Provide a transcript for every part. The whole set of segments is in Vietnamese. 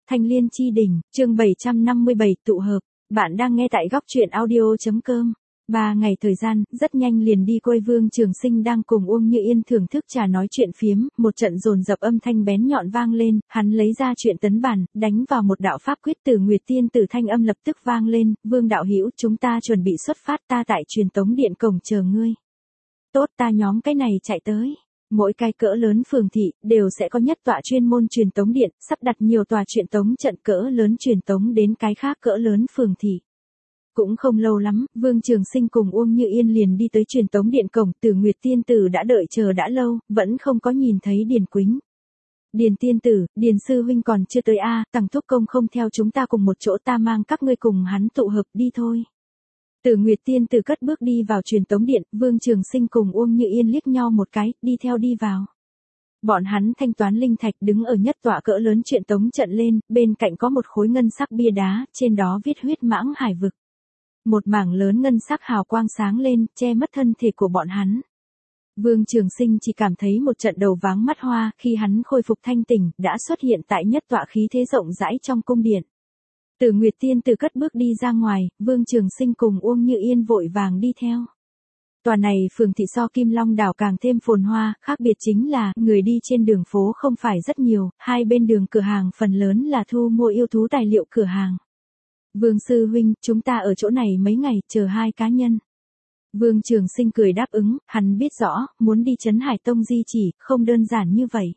Thanh Liên Chi Đỉnh, chương 757 tụ hợp. Bạn đang nghe tại góc truyện audio.com. 3 ngày thời gian, rất nhanh liền đi qua. Vương Trường Sinh đang cùng Uông Như Yên thưởng thức trà nói chuyện phiếm, một trận dồn dập âm thanh bén nhọn vang lên, hắn lấy ra truyện tấn bản, đánh vào một đạo pháp quyết. Từ Nguyệt Tiên Tử thanh âm lập tức vang lên, "Vương đạo hữu, chúng ta chuẩn bị xuất phát, ta tại truyền tống điện cổng chờ ngươi." "Tốt, ta nhóm cái này chạy tới." Mỗi cái cỡ lớn phường thị đều sẽ có nhất tọa chuyên môn truyền tống điện, sắp đặt nhiều tòa truyền tống trận cỡ lớn truyền tống đến cái khác cỡ lớn phường thị. Cũng không lâu lắm, Vương Trường Sinh cùng Uông Như Yên liền đi tới truyền tống điện cổng. Từ Nguyệt Tiên Tử đã đợi chờ đã lâu, vẫn không có nhìn thấy Điền Quýnh. "Điền tiên tử, Điền sư huynh còn chưa tới a, Tằng thúc công không theo chúng ta cùng một chỗ, ta mang các ngươi cùng hắn tụ hợp đi thôi." Từ Nguyệt Tiên Tử cất bước đi vào truyền tống điện, Vương Trường Sinh cùng Uông Như Yên liếc nhau một cái, đi theo đi vào. Bọn hắn thanh toán linh thạch, đứng ở nhất tọa cỡ lớn truyền tống trận lên, bên cạnh có một khối ngân sắc bia đá, trên đó viết Huyết Mãng Hải Vực. Một mảng lớn ngân sắc hào quang sáng lên, che mất thân thể của bọn hắn. Vương Trường Sinh chỉ cảm thấy một trận đầu váng mắt hoa, khi hắn khôi phục thanh tỉnh, đã xuất hiện tại nhất tọa khí thế rộng rãi trong cung điện. Từ Nguyệt Tiên Tử cất bước đi ra ngoài, Vương Trường Sinh cùng Uông Như Yên vội vàng đi theo. Tòa này phường thị so Kim Long đảo càng thêm phồn hoa, khác biệt chính là, người đi trên đường phố không phải rất nhiều, hai bên đường cửa hàng phần lớn là thu mua yêu thú tài liệu cửa hàng. "Vương sư huynh, chúng ta ở chỗ này mấy ngày, chờ 2 cá nhân." Vương Trường Sinh cười đáp ứng, hắn biết rõ, muốn đi Trấn Hải Tông di chỉ, không đơn giản như vậy.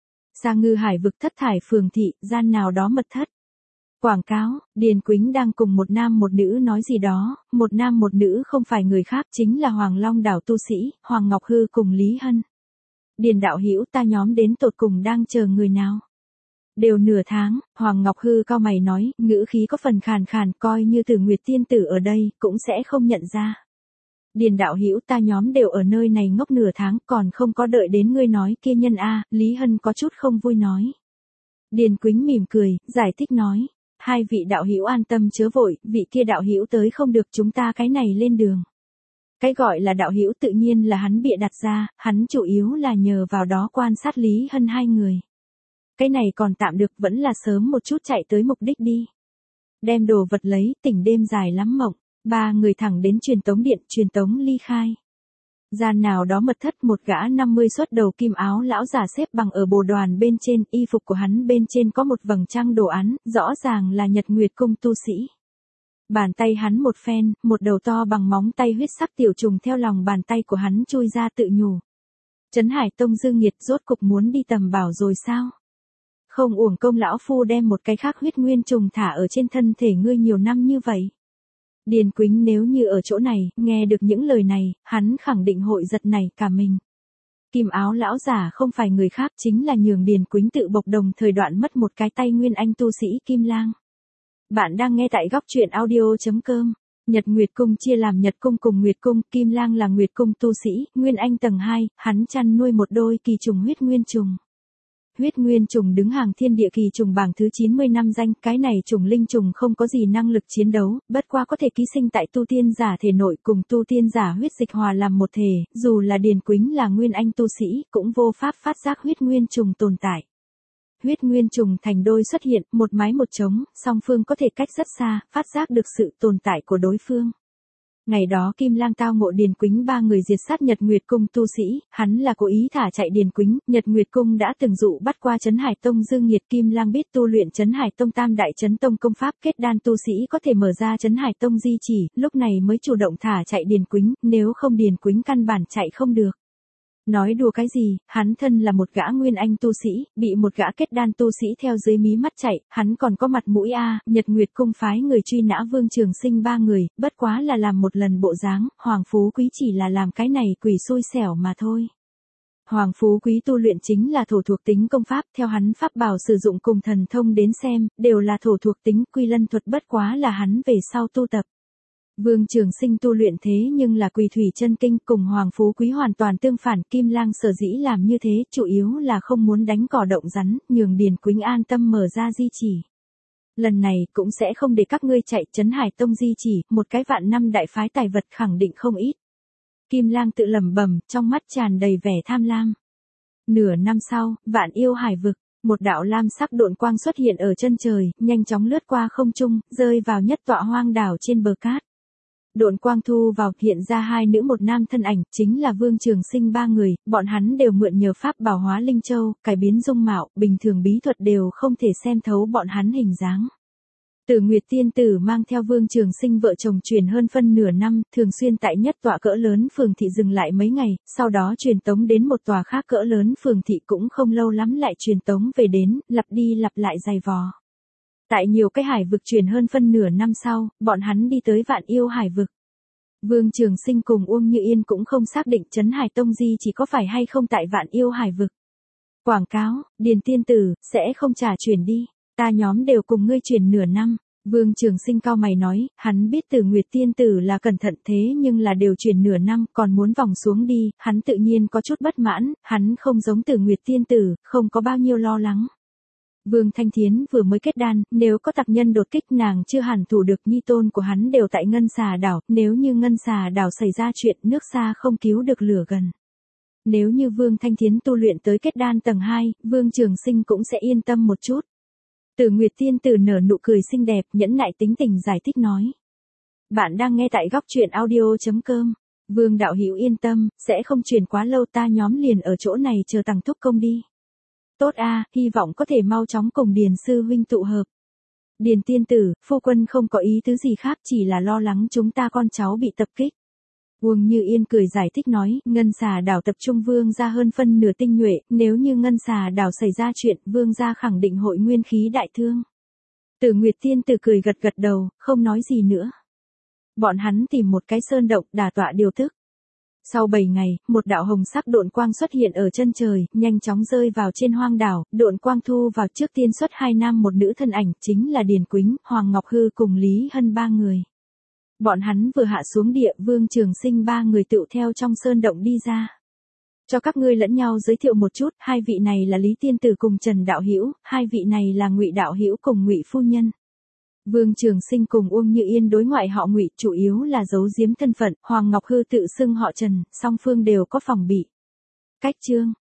Sa Ngư Hải Vực thất thải phường thị, gian nào đó mật thất. Quảng cáo, Điền Quýnh đang cùng một nam một nữ nói gì đó, một nam một nữ không phải người khác chính là Hoàng Long đảo tu sĩ, Hoàng Ngọc Hư cùng Lý Hân. "Điền đạo hữu, ta nhóm đến tột cùng đang chờ người nào?" "Đều nửa tháng." Hoàng Ngọc Hư cau mày nói, ngữ khí có phần khàn khàn, coi như Từ Nguyệt Tiên Tử ở đây, cũng sẽ không nhận ra. "Điền đạo hữu, ta nhóm đều ở nơi này ngốc nửa tháng, còn không có đợi đến ngươi nói kia nhân a." Lý Hân có chút không vui nói. Điền Quýnh mỉm cười, giải thích nói, "Hai vị đạo hữu an tâm chớ vội, vị kia đạo hữu tới không được, chúng ta cái này lên đường." Cái gọi là đạo hữu tự nhiên là hắn bịa đặt ra, hắn chủ yếu là nhờ vào đó quan sát Lý Hân hai người. Cái này còn tạm được, vẫn là sớm một chút chạy tới mục đích đi. Đem đồ vật lấy, tỉnh đêm dài lắm mộng. 3 người thẳng đến truyền tống điện, truyền tống ly khai. Gian nào đó mật thất, một gã 50 xuất đầu kim áo lão già xếp bằng ở bồ đoàn bên trên, y phục của hắn bên trên có một vầng trăng đồ án, rõ ràng là Nhật Nguyệt cung tu sĩ. Bàn tay hắn một phen, một đầu to bằng móng tay huyết sắc tiểu trùng theo lòng bàn tay của hắn chui ra tự nhủ. "Trấn Hải Tông Dương Nghiệt rốt cục muốn đi tầm bảo rồi sao? Không uổng công lão phu đem một cái khác huyết nguyên trùng thả ở trên thân thể ngươi nhiều năm như vậy." Điền Quýnh nếu như ở chỗ này, nghe được những lời này, hắn khẳng định hội giật nảy cả mình. Kim áo lão giả không phải người khác, chính là nhường Điền Quýnh tự bộc đồng thời đoạn mất một cái tay nguyên anh tu sĩ Kim Lang. Bạn đang nghe tại góc truyện audio.com. Nhật Nguyệt cung chia làm Nhật cung cùng Nguyệt cung, Kim Lang là Nguyệt cung tu sĩ, nguyên anh tầng 2, hắn chăn nuôi một đôi kỳ trùng huyết nguyên trùng. Huyết nguyên trùng đứng hàng thiên địa kỳ trùng bảng thứ 90 năm danh, cái này trùng linh trùng không có gì năng lực chiến đấu, bất qua có thể ký sinh tại tu tiên giả thể nội, cùng tu tiên giả huyết dịch hòa làm một thể, dù là Điền Quýnh là nguyên anh tu sĩ, cũng vô pháp phát giác huyết nguyên trùng tồn tại. Huyết nguyên trùng thành đôi xuất hiện, một mái một trống, song phương có thể cách rất xa, phát giác được sự tồn tại của đối phương. Ngày đó Kim Lang tao ngộ Điền Quýnh 3 người diệt sát Nhật Nguyệt cung tu sĩ, hắn là cố ý thả chạy Điền Quýnh, Nhật Nguyệt cung đã từng dụ bắt qua Trấn Hải Tông Dương Nghiệt. Kim Lang biết tu luyện Trấn Hải Tông Tam Đại Chấn Tông công pháp, kết đan tu sĩ có thể mở ra Trấn Hải Tông di chỉ, lúc này mới chủ động thả chạy Điền Quýnh, nếu không Điền Quýnh căn bản chạy không được. Nói đùa cái gì, hắn thân là một gã nguyên anh tu sĩ, bị một gã kết đan tu sĩ theo dưới mí mắt chạy, hắn còn có mặt mũi a. Nhật Nguyệt cung phái người truy nã Vương Trường Sinh 3 người, bất quá là làm một lần bộ dáng, Hoàng Phú Quý chỉ là làm cái này quỷ xui xẻo mà thôi. Hoàng Phú Quý tu luyện chính là thổ thuộc tính công pháp, theo hắn pháp bảo sử dụng cùng thần thông đến xem, đều là thổ thuộc tính, Quy Lân thuật bất quá là hắn về sau tu tập. Vương Trường Sinh tu luyện thế nhưng là Quỳ Thủy Chân Kinh, cùng Hoàng Phú Quý hoàn toàn tương phản. Kim Lang sở dĩ làm như thế, chủ yếu là không muốn đánh cỏ động rắn, nhường Điền Quýnh an tâm mở ra di chỉ. Lần này cũng sẽ không để các ngươi chạy Trấn Hải Tông di chỉ, một cái vạn năm đại phái tài vật khẳng định không ít. Kim Lang tự lẩm bẩm, trong mắt tràn đầy vẻ tham lam. Nửa năm sau, Vạn Yêu Hải Vực. Một đạo lam sắc độn quang xuất hiện ở chân trời, nhanh chóng lướt qua không trung, rơi vào nhất tọa hoang đảo trên bờ cát. Độn quang thu vào, hiện ra hai nữ một nam thân ảnh, chính là Vương Trường Sinh ba người, bọn hắn đều mượn nhờ pháp bảo hóa linh châu, cải biến dung mạo, bình thường bí thuật đều không thể xem thấu bọn hắn hình dáng. Tử Nguyệt tiên tử mang theo Vương Trường Sinh vợ chồng truyền hơn phân nửa năm, thường xuyên tại nhất tọa cỡ lớn phường thị dừng lại mấy ngày, sau đó truyền tống đến một tòa khác cỡ lớn phường thị cũng không lâu lắm lại truyền tống về đến, lặp đi lặp lại dày vò. Tại nhiều cái hải vực truyền hơn phân nửa năm sau, bọn hắn đi tới Vạn Yêu hải vực. Vương Trường Sinh cùng Uông Như Yên cũng không xác định Trấn Hải Tông Di chỉ có phải hay không tại Vạn Yêu hải vực. Quảng cáo, Điền tiên tử, sẽ không trả chuyển đi, ta nhóm đều cùng ngươi chuyển nửa năm. Vương Trường Sinh cau mày nói, hắn biết Tử Nguyệt tiên tử là cẩn thận thế nhưng là đều chuyển nửa năm, còn muốn vòng xuống đi, hắn tự nhiên có chút bất mãn, hắn không giống Tử Nguyệt tiên tử, không có bao nhiêu lo lắng. Vương Thanh Thiến vừa mới kết đan, nếu có tặc nhân đột kích nàng chưa hẳn thủ được, nhi tôn của hắn đều tại Ngân Xà đảo, nếu như Ngân Xà đảo xảy ra chuyện, nước xa không cứu được lửa gần. Nếu như Vương Thanh Thiến tu luyện tới kết đan tầng 2, Vương Trường Sinh cũng sẽ yên tâm một chút. Tử Nguyệt tiên tử nở nụ cười xinh đẹp, nhẫn nại tính tình giải thích nói. Bạn đang nghe tại góc truyện audio.com. Vương đạo hữu yên tâm, sẽ không truyền quá lâu, ta nhóm liền ở chỗ này chờ Tằng thúc công đi. Tốt a, hy vọng có thể mau chóng cùng Điền sư huynh tụ hợp. Điền tiên tử, phu quân không có ý tứ gì khác, chỉ là lo lắng chúng ta con cháu bị tập kích. Uông Như Yên cười giải thích nói, Ngân Xà đảo tập trung vương gia hơn phân nửa tinh nhuệ, nếu như Ngân Xà đảo xảy ra chuyện, vương gia khẳng định hội nguyên khí đại thương. Tử Nguyệt tiên tử cười gật gật đầu, không nói gì nữa. Bọn hắn tìm một cái sơn động, đả tọa điều tức. Sau 7 ngày, một đạo hồng sắc độn quang xuất hiện ở chân trời, nhanh chóng rơi vào trên hoang đảo, độn quang thu vào, trước tiên xuất hai nam một nữ thân ảnh, chính là Điền Quýnh, Hoàng Ngọc Hư cùng Lý Hân ba người. Bọn hắn vừa hạ xuống địa, Vương Trường Sinh ba người tựu theo trong sơn động đi ra. Cho các ngươi lẫn nhau giới thiệu một chút, hai vị này là Lý tiên tử cùng Trần đạo hữu, hai vị này là Ngụy đạo hữu cùng Ngụy phu nhân. Vương Trường Sinh cùng Uông Như Yên đối ngoại họ Ngụy, chủ yếu là giấu giếm thân phận, Hoàng Ngọc Hư tự xưng họ Trần, song phương đều có phòng bị. Cách chương